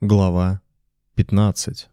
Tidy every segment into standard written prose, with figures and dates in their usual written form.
Глава 15.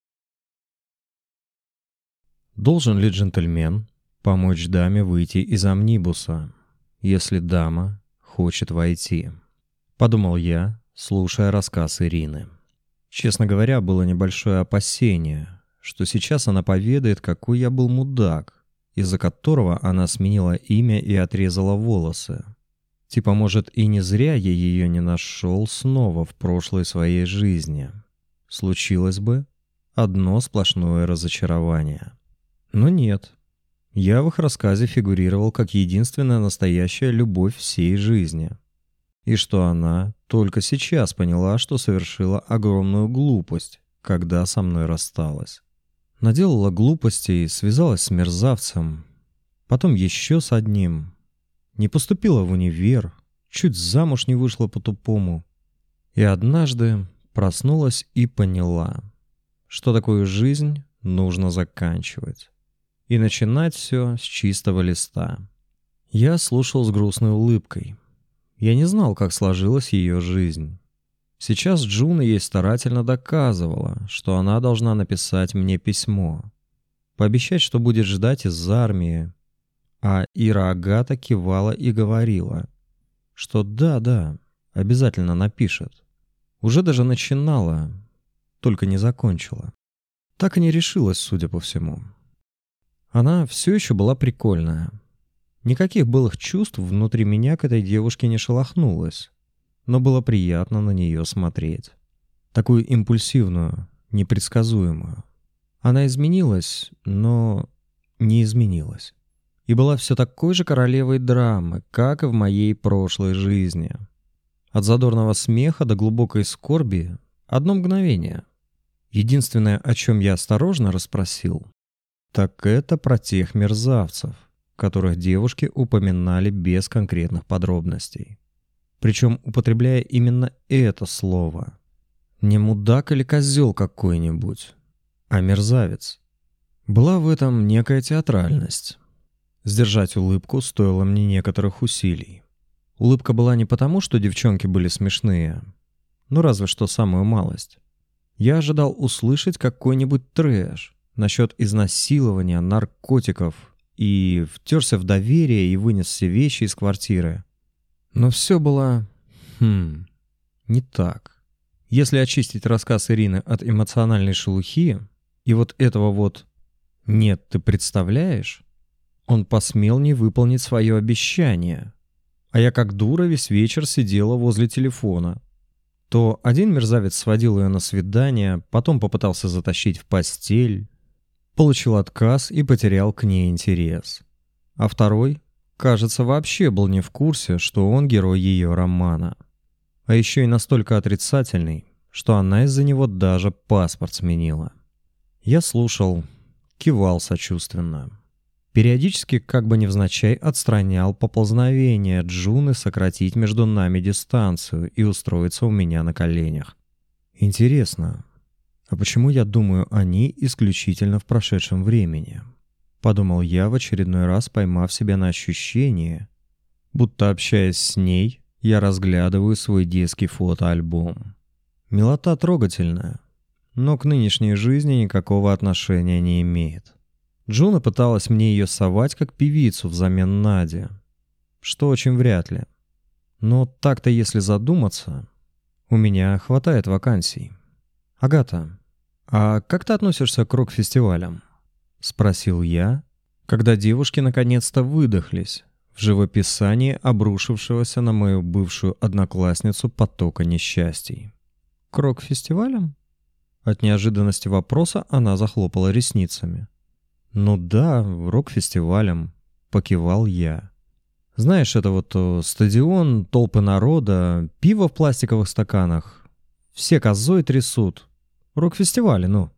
Должен ли джентльмен помочь даме выйти из амнибуса, если дама хочет войти? Подумал я, слушая рассказ Ирины. Честно говоря, было небольшое опасение, что сейчас она поведает, какой я был мудак, из-за которого она сменила имя и отрезала волосы. Типа, может, и не зря я ее не нашел снова в прошлой своей жизни. Случилось бы одно сплошное разочарование. Но нет. Я в их рассказе фигурировал как единственная настоящая любовь всей жизни. И что она только сейчас поняла, что совершила огромную глупость, когда со мной рассталась. Наделала глупостей, связалась с мерзавцем, потом еще с одним. Не поступила в универ, чуть замуж не вышла по-тупому. И однажды проснулась и поняла, что такую жизнь нужно заканчивать. И начинать все с чистого листа. Я слушал с грустной улыбкой. Я не знал, как сложилась ее жизнь. Сейчас Джуна ей старательно доказывала, что она должна написать мне письмо. Пообещать, что будет ждать из армии. А Ира Агата кивала и говорила, что да, обязательно напишет. Уже даже начинала, только не закончила. Так и не решилась, судя по всему. Она все еще была прикольная. Никаких былых чувств внутри меня к этой девушке не шелохнулось, но было приятно на нее смотреть. Такую импульсивную, непредсказуемую. Она изменилась, но не изменилась. И была все такой же королевой драмы, как и в моей прошлой жизни. От задорного смеха до глубокой скорби одно мгновение. Единственное, о чем я осторожно расспросил, так это про тех мерзавцев, которых девушки упоминали без конкретных подробностей. Причем употребляя именно это слово. Не мудак или козел какой-нибудь, а мерзавец. Была в этом некая театральность. Сдержать улыбку стоило мне некоторых усилий. Улыбка была не потому, что девчонки были смешные, но разве что самую малость. Я ожидал услышать какой-нибудь трэш насчет изнасилования, наркотиков и втерся в доверие и вынес все вещи из квартиры. Но все было... не так. Если очистить рассказ Ирины от эмоциональной шелухи и вот этого вот «нет, ты представляешь», он посмел не выполнить свое обещание. А я как дура весь вечер сидела возле телефона. То один мерзавец сводил ее на свидание, потом попытался затащить в постель, получил отказ и потерял к ней интерес. А второй, кажется, вообще был не в курсе, что он герой ее романа. А еще и настолько отрицательный, что она из-за него даже паспорт сменила. Я слушал, кивал сочувственно. Периодически, как бы невзначай, отстранял поползновение Джуны сократить между нами дистанцию и устроиться у меня на коленях. Интересно, а почему я думаю о ней исключительно в прошедшем времени? Подумал я в очередной раз, поймав себя на ощущение, будто общаясь с ней, я разглядываю свой детский фотоальбом. Милота трогательная, но к нынешней жизни никакого отношения не имеет. Джуна пыталась мне ее совать как певицу взамен Нади, что очень вряд ли. Но так-то, если задуматься, у меня хватает вакансий. «Агата, а как ты относишься к рок-фестивалям?» — спросил я, когда девушки наконец-то выдохлись в живописании обрушившегося на мою бывшую одноклассницу потока несчастий. «К рок-фестивалям?» От неожиданности вопроса она захлопала ресницами. «Ну да, рок-фестивалем», — покивал я. «Знаешь, это вот стадион, толпы народа, пиво в пластиковых стаканах. Все козой трясут. Рок-фестивали, ну».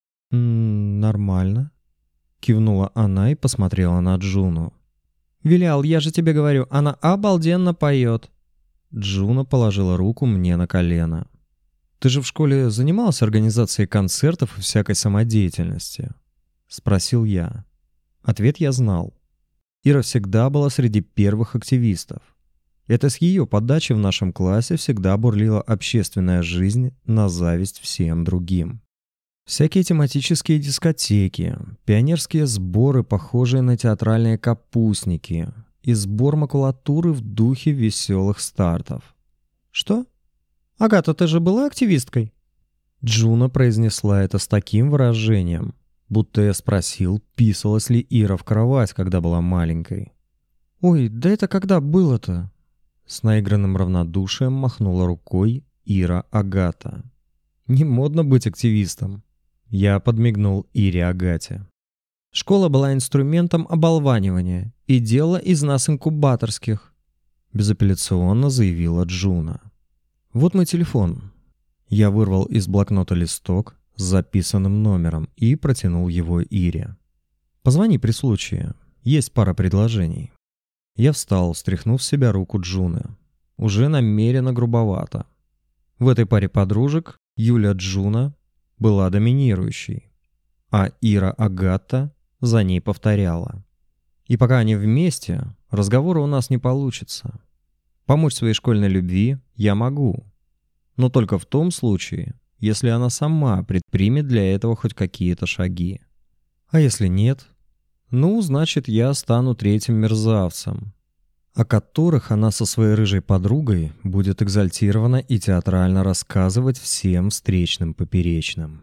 «Нормально», — кивнула она и посмотрела на Джуну. «Вилял, я же тебе говорю, она обалденно поет». Джуна положила руку мне на колено. «Ты же в школе занималась организацией концертов и всякой самодеятельности?» — спросил я. Ответ я знал. Ира всегда была среди первых активистов. Это с ее подачи в нашем классе всегда бурлила общественная жизнь на зависть всем другим. Всякие тематические дискотеки, пионерские сборы, похожие на театральные капустники, и сбор макулатуры в духе веселых стартов. «Что? Агата, ты же была активисткой?» Джуна произнесла это с таким выражением, будто я спросил, писалась ли Ира в кровать, когда была маленькой. «Ой, да это когда было-то?» С наигранным равнодушием махнула рукой Ира Агата. «Не модно быть активистом». Я подмигнул Ире Агате. «Школа была инструментом оболванивания и дело из нас инкубаторских», безапелляционно заявила Джуна. «Вот мой телефон». Я вырвал из блокнота листок с записанным номером и протянул его Ире. «Позвони при случае. Есть пара предложений». Я встал, стряхнув с себя руку Джуны. Уже намеренно грубовато. В этой паре подружек Юля Джуна была доминирующей, а Ира Агата за ней повторяла. И пока они вместе, разговора у нас не получится. Помочь своей школьной любви я могу, но только в том случае, если она сама предпримет для этого хоть какие-то шаги. А если нет, ну, значит, я стану третьим мерзавцем, о которых она со своей рыжей подругой будет экзальтированно и театрально рассказывать всем встречным поперечным.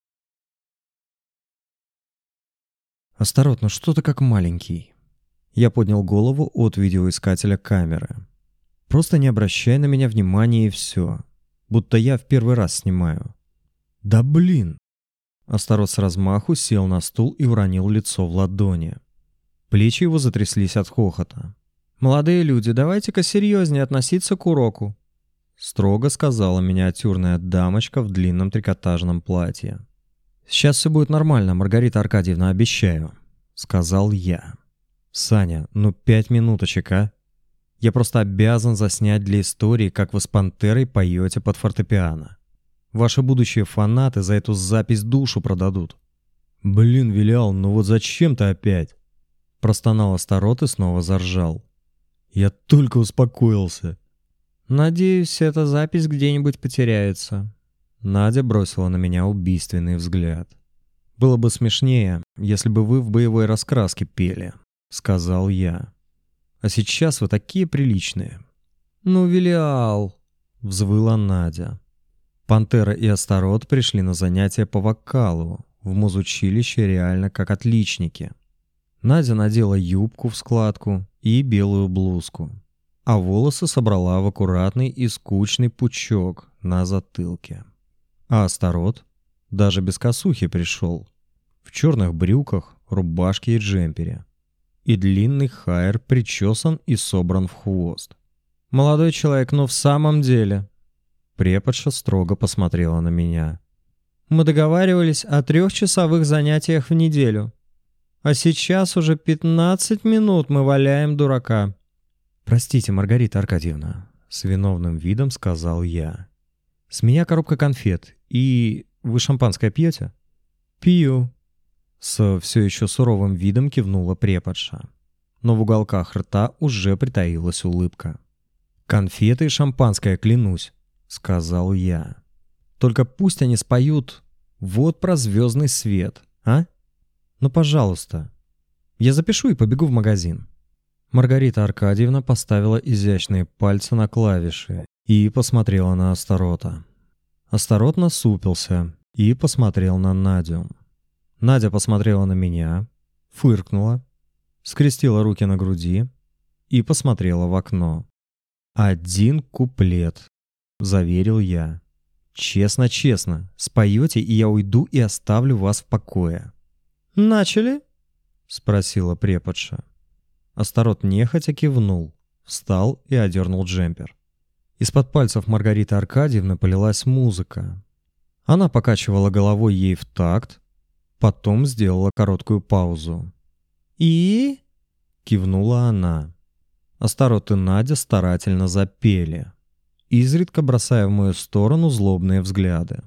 «Осторожно, что ты как маленький». Я поднял голову от видеоискателя камеры. «Просто не обращай на меня внимания и все. Будто я в первый раз снимаю». «Да блин!» Астарот с размаху сел на стул и уронил лицо в ладони. Плечи его затряслись от хохота. «Молодые люди, давайте-ка серьезнее относиться к уроку», строго сказала миниатюрная дамочка в длинном трикотажном платье. «Сейчас все будет нормально, Маргарита Аркадьевна, обещаю», сказал я. «Саня, ну 5 минуточек, а? Я просто обязан заснять для истории, как вы с Пантерой поете под фортепиано. Ваши будущие фанаты за эту запись душу продадут». «Блин, Вилиал, ну вот зачем ты опять?» Простонал Астарот и снова заржал. «Я только успокоился». «Надеюсь, эта запись где-нибудь потеряется». Надя бросила на меня убийственный взгляд. «Было бы смешнее, если бы вы в боевой раскраске пели», — сказал я. «А сейчас вы такие приличные». «Ну, Вилиал», — взвыла Надя. Пантера и Астарот пришли на занятия по вокалу в музучилище реально как отличники. Надя надела юбку в складку и белую блузку, а волосы собрала в аккуратный и скучный пучок на затылке. А Астарот даже без косухи пришел, в черных брюках, рубашке и джемпере. И длинный хайр причесан и собран в хвост. «Молодой человек, но в самом деле...» Преподша строго посмотрела на меня. «Мы договаривались о 3-часовых занятиях в неделю. А сейчас уже 15 минут мы валяем дурака». «Простите, Маргарита Аркадьевна», — с виновным видом сказал я. «С меня коробка конфет. И вы шампанское пьете?» «Пью», — с все еще суровым видом кивнула преподша. Но в уголках рта уже притаилась улыбка. «Конфеты и шампанское, клянусь», — сказал я. «Только пусть они споют вот про звездный свет, а? Ну, пожалуйста. Я запишу и побегу в магазин». Маргарита Аркадьевна поставила изящные пальцы на клавиши и посмотрела на Астарота. Астарот насупился и посмотрел на Надю. Надя посмотрела на меня, фыркнула, скрестила руки на груди и посмотрела в окно. «Один куплет», — заверил я. «Честно-честно, споете, и я уйду и оставлю вас в покое». «Начали?» — спросила преподша. Астарот нехотя кивнул, встал и одернул джемпер. Из-под пальцев Маргариты Аркадьевны полилась музыка. Она покачивала головой ей в такт, потом сделала короткую паузу. «И?» — кивнула она. Астарот и Надя старательно запели, изредка бросая в мою сторону злобные взгляды.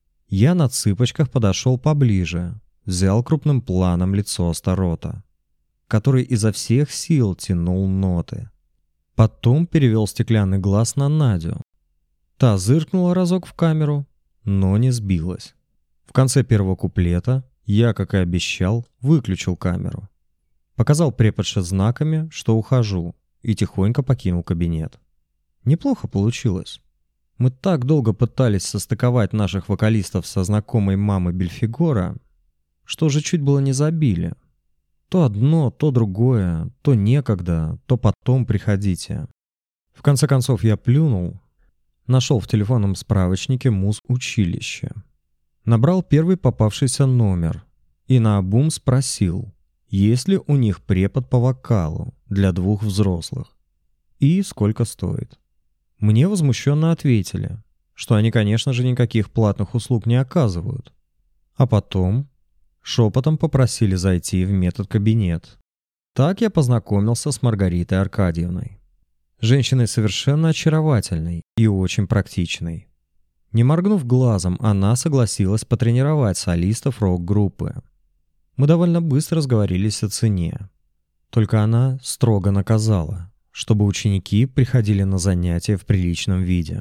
Я на цыпочках подошел поближе, взял крупным планом лицо Астарота, который изо всех сил тянул ноты. Потом перевел стеклянный глаз на Надю. Та зыркнула разок в камеру, но не сбилась. В конце первого куплета я, как и обещал, выключил камеру. Показал преподше знаками, что ухожу, и тихонько покинул кабинет. Неплохо получилось. Мы так долго пытались состыковать наших вокалистов со знакомой мамой Бельфигора, что уже чуть было не забили. То одно, то другое, то некогда, то потом приходите. В конце концов я плюнул, нашел в телефонном справочнике муз-училище. Набрал первый попавшийся номер и наобум спросил, есть ли у них препод по вокалу для 2 взрослых и сколько стоит. Мне возмущенно ответили, что они, конечно же, никаких платных услуг не оказывают. А потом шепотом попросили зайти в медкабинет. Так я познакомился с Маргаритой Аркадьевной. Женщиной совершенно очаровательной и очень практичной. Не моргнув глазом, она согласилась потренировать солистов рок-группы. Мы довольно быстро сговорились о цене. Только она строго наказала, чтобы ученики приходили на занятия в приличном виде.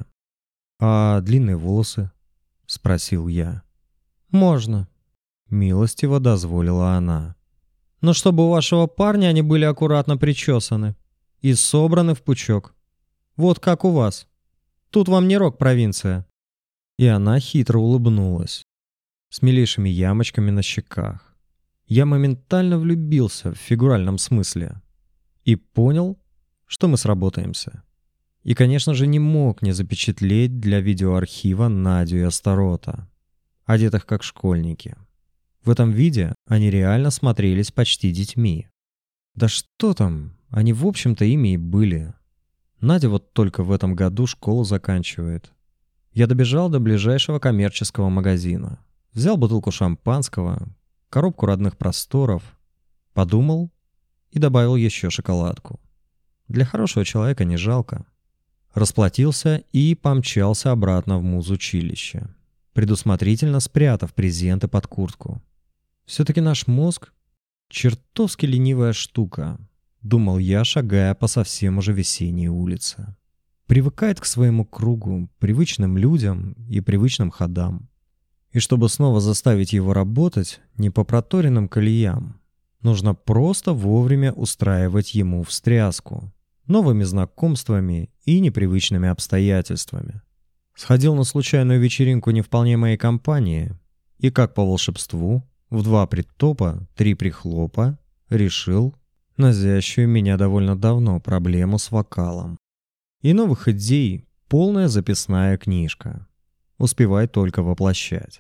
«А длинные волосы?» — спросил я. «Можно», — милостиво дозволила она. «Но чтобы у вашего парня они были аккуратно причесаны и собраны в пучок. Вот как у вас. Тут вам не рок-провинция». И она хитро улыбнулась, с милейшими ямочками на щеках. Я моментально влюбился в фигуральном смысле и понял, что мы сработаемся. И, конечно же, не мог не запечатлеть для видеоархива Надю и Астарота, одетых как школьники. В этом виде они реально смотрелись почти детьми. Да что там, они в общем-то ими и были. Надя вот только в этом году школу заканчивает. Я добежал до ближайшего коммерческого магазина, взял бутылку шампанского, коробку родных просторов, подумал и добавил еще шоколадку. Для хорошего человека не жалко. Расплатился и помчался обратно в муз-училище, предусмотрительно спрятав презенты под куртку. Все-таки наш мозг — чертовски ленивая штука, думал я, шагая по совсем уже весенней улице. Привыкает к своему кругу, привычным людям и привычным ходам. И чтобы снова заставить его работать не по проторенным колеям, нужно просто вовремя устраивать ему встряску новыми знакомствами и непривычными обстоятельствами. Сходил на случайную вечеринку не вполне моей компании и, как по волшебству, в 2 притопа, 3 прихлопа, решил нозящую меня довольно давно проблему с вокалом. И новых идей полная записная книжка. Успевай только воплощать.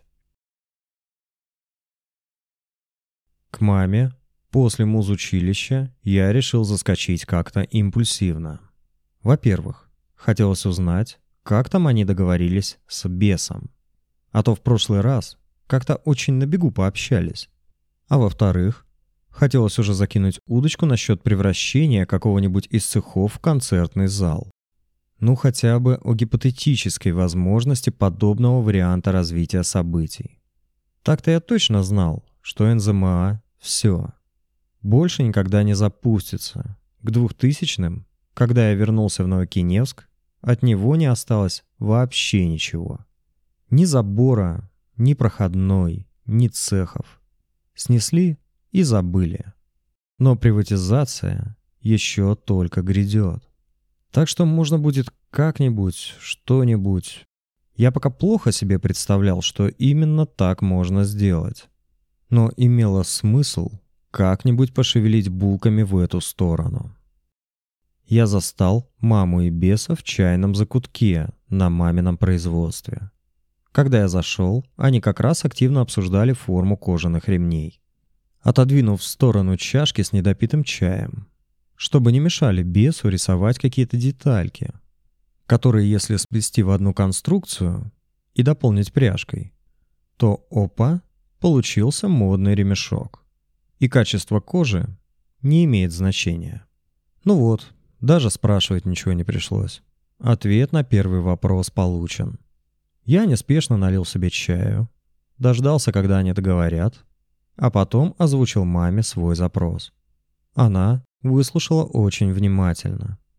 К маме после муз-училища я решил заскочить как-то импульсивно. Во-первых, хотелось узнать, как там они договорились с бесом. А то в прошлый раз как-то очень на бегу пообщались. А во-вторых, хотелось уже закинуть удочку насчет превращения какого-нибудь из цехов в концертный зал. Ну хотя бы о гипотетической возможности подобного варианта развития событий. Так-то я точно знал, что НЗМА — все. Больше никогда не запустится. К 2000-м, когда я вернулся в Новокиневск, от него не осталось вообще ничего. Ни забора, ни проходной, ни цехов. Снесли и забыли. Но приватизация еще только грядет. Так что можно будет как-нибудь, что-нибудь. Я пока плохо себе представлял, что именно так можно сделать. Но имело смысл как-нибудь пошевелить булками в эту сторону. Я застал маму и беса в чайном закутке на мамином производстве. Когда я зашел, они как раз активно обсуждали форму кожаных ремней. Отодвинув в сторону чашки с недопитым чаем, чтобы не мешали бесу рисовать какие-то детальки, которые, если сплести в одну конструкцию и дополнить пряжкой, то опа, получился модный ремешок. И качество кожи не имеет значения. Ну вот, даже спрашивать ничего не пришлось. Ответ на первый вопрос получен. Я неспешно налил себе чаю, дождался, когда они договорят, а потом озвучил маме свой запрос. Она выслушала очень внимательно.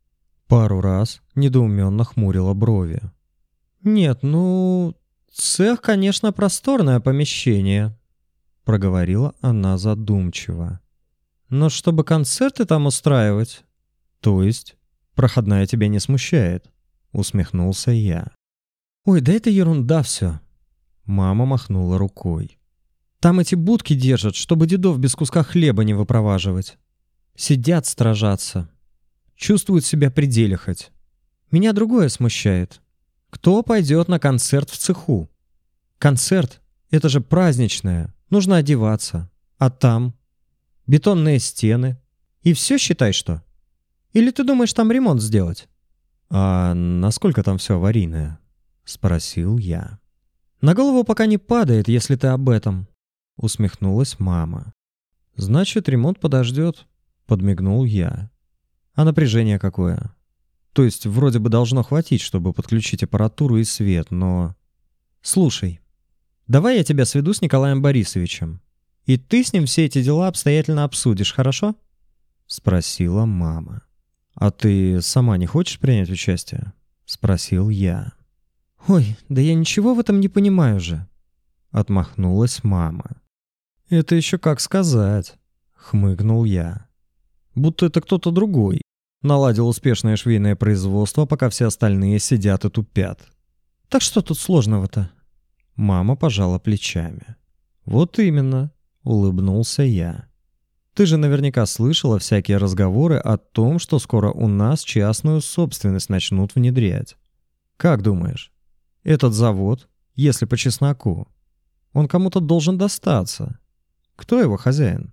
Пару раз недоуменно хмурила брови. «Нет, ну, цех, конечно, просторное помещение», — проговорила она задумчиво. «Но чтобы концерты там устраивать...» «То есть проходная тебя не смущает?» — усмехнулся я. «Ой, да это ерунда все!» Мама махнула рукой. «Там эти будки держат, чтобы дедов без куска хлеба не выпроваживать. Сидят, стражатся. Чувствуют себя при деле хоть. Меня другое смущает. Кто пойдет на концерт в цеху? Концерт — это же праздничное, нужно одеваться. А там? Бетонные стены. И все считай, что? Или ты думаешь там ремонт сделать?» «А насколько там все аварийное?» — спросил я. «На голову пока не падает, если ты об этом», — усмехнулась мама. «Значит, ремонт подождет», — подмигнул я. «А напряжение какое? То есть вроде бы должно хватить, чтобы подключить аппаратуру и свет, но...» «Слушай, давай я тебя сведу с Николаем Борисовичем, и ты с ним все эти дела обстоятельно обсудишь, хорошо?» — спросила мама. «А ты сама не хочешь принять участие?» — спросил я. «Ой, да я ничего в этом не понимаю же», — отмахнулась мама. «Это еще как сказать», — хмыкнул я. «Будто это кто-то другой наладил успешное швейное производство, пока все остальные сидят и тупят. Так что тут сложного-то?» Мама пожала плечами. «Вот именно», — улыбнулся я. «Ты же наверняка слышала всякие разговоры о том, что скоро у нас частную собственность начнут внедрять. Как думаешь, этот завод, если по чесноку, он кому-то должен достаться? Кто его хозяин?»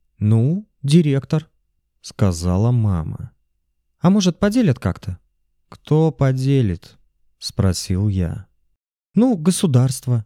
«Ну, директор», — сказала мама. «А может, поделят как-то?» «Кто поделит?» — спросил я. «Ну, государство».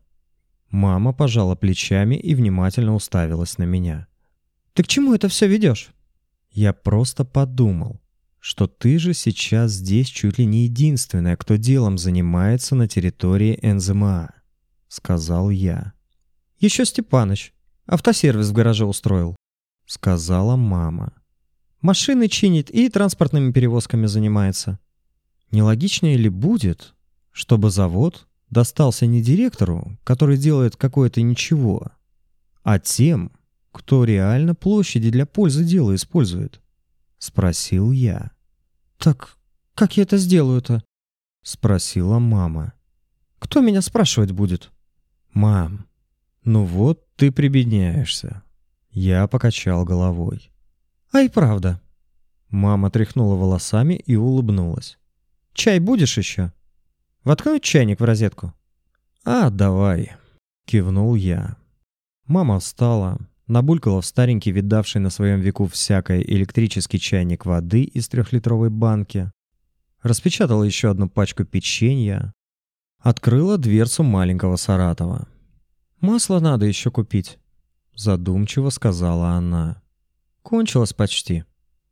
Мама пожала плечами и внимательно уставилась на меня. «Ты к чему это все ведешь?» «Я просто подумал, что ты же сейчас здесь чуть ли не единственная, кто делом занимается на территории НЗМА», — сказал я. «Еще Степаныч автосервис в гараже устроил», — сказала мама. «Машины чинит и транспортными перевозками занимается. Нелогичнее ли будет, чтобы завод достался не директору, который делает какое-то ничего, а тем, кто реально площади для пользы дела использует?» — спросил я. «Так как я это сделаю-то?» — спросила мама. «Кто меня спрашивать будет?» «Мам, ну вот ты прибедняешься». Я покачал головой. «А и правда». Мама тряхнула волосами и улыбнулась. «Чай будешь еще? Воткнуть чайник в розетку?» «А, давай», — кивнул я. Мама встала, набулькала в старенький, видавший на своем веку всякое электрический чайник воды из 3-литровой банки, распечатала еще одну пачку печенья, открыла дверцу маленького Саратова. «Масло надо еще купить», — задумчиво сказала она. «Кончилось почти».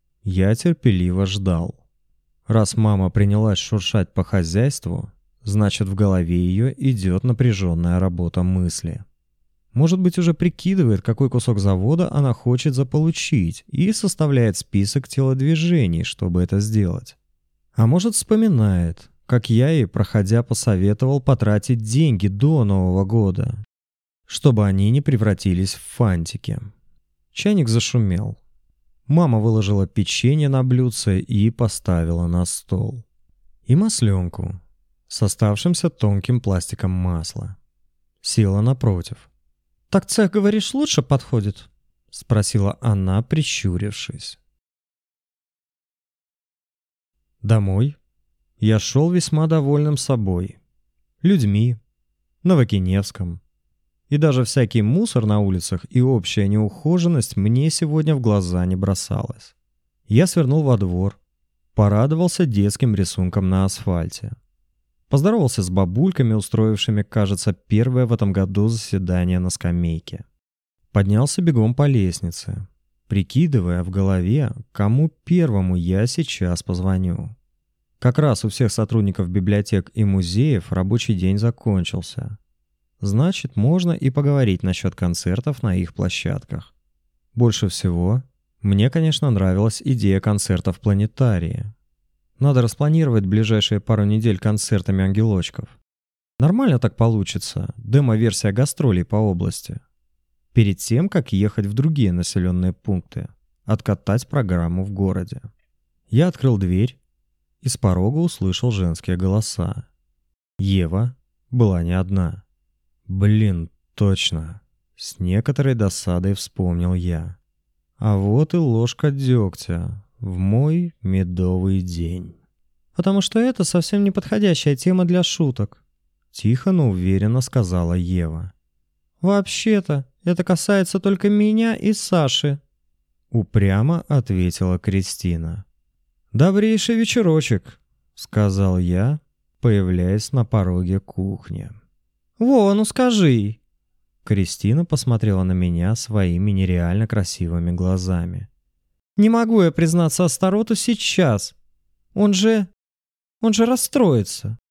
Я терпеливо ждал. Раз мама принялась шуршать по хозяйству, значит, в голове ее идет напряженная работа мысли. Может быть, уже прикидывает, какой кусок завода она хочет заполучить, и составляет список телодвижений, чтобы это сделать. А может, вспоминает, как я ей, проходя, посоветовал потратить деньги до Нового года, чтобы они не превратились в фантики. Чайник зашумел. Мама выложила печенье на блюдце и поставила на стол. И масленку с оставшимся тонким пластиком масла. Села напротив. «Так цех, говоришь, лучше подходит?» — спросила она, прищурившись. Домой я шел весьма довольным собой, людьми, Новокиневском. И даже всякий мусор на улицах и общая неухоженность мне сегодня в глаза не бросалась. Я свернул во двор, порадовался детским рисункам на асфальте. Поздоровался с бабульками, устроившими, кажется, первое в этом году заседание на скамейке. Поднялся бегом по лестнице, прикидывая в голове, кому первому я сейчас позвоню. Как раз у всех сотрудников библиотек и музеев рабочий день закончился. Значит, можно и поговорить насчет концертов на их площадках. Больше всего мне, конечно, нравилась идея концерта в планетарии. Надо распланировать ближайшие пару недель концертами ангелочков. Нормально так получится, демо-версия гастролей по области. Перед тем, как ехать в другие населенные пункты, откатать программу в городе. Я открыл дверь и с порога услышал женские голоса. Ева была не одна. Блин, точно. С некоторой досадой вспомнил я. А вот и ложка дегтя в мой медовый день. Потому что это совсем не подходящая тема для шуток. Тихо, но уверенно сказала Ева. «Вообще-то, это касается только меня и Саши», — упрямо ответила Кристина. «Добрейший вечерочек», — сказал я, появляясь на пороге кухни. «Во, ну скажи!» Кристина посмотрела на меня своими нереально красивыми глазами. «Не могу я признаться Астароту сейчас. Он же расстроится».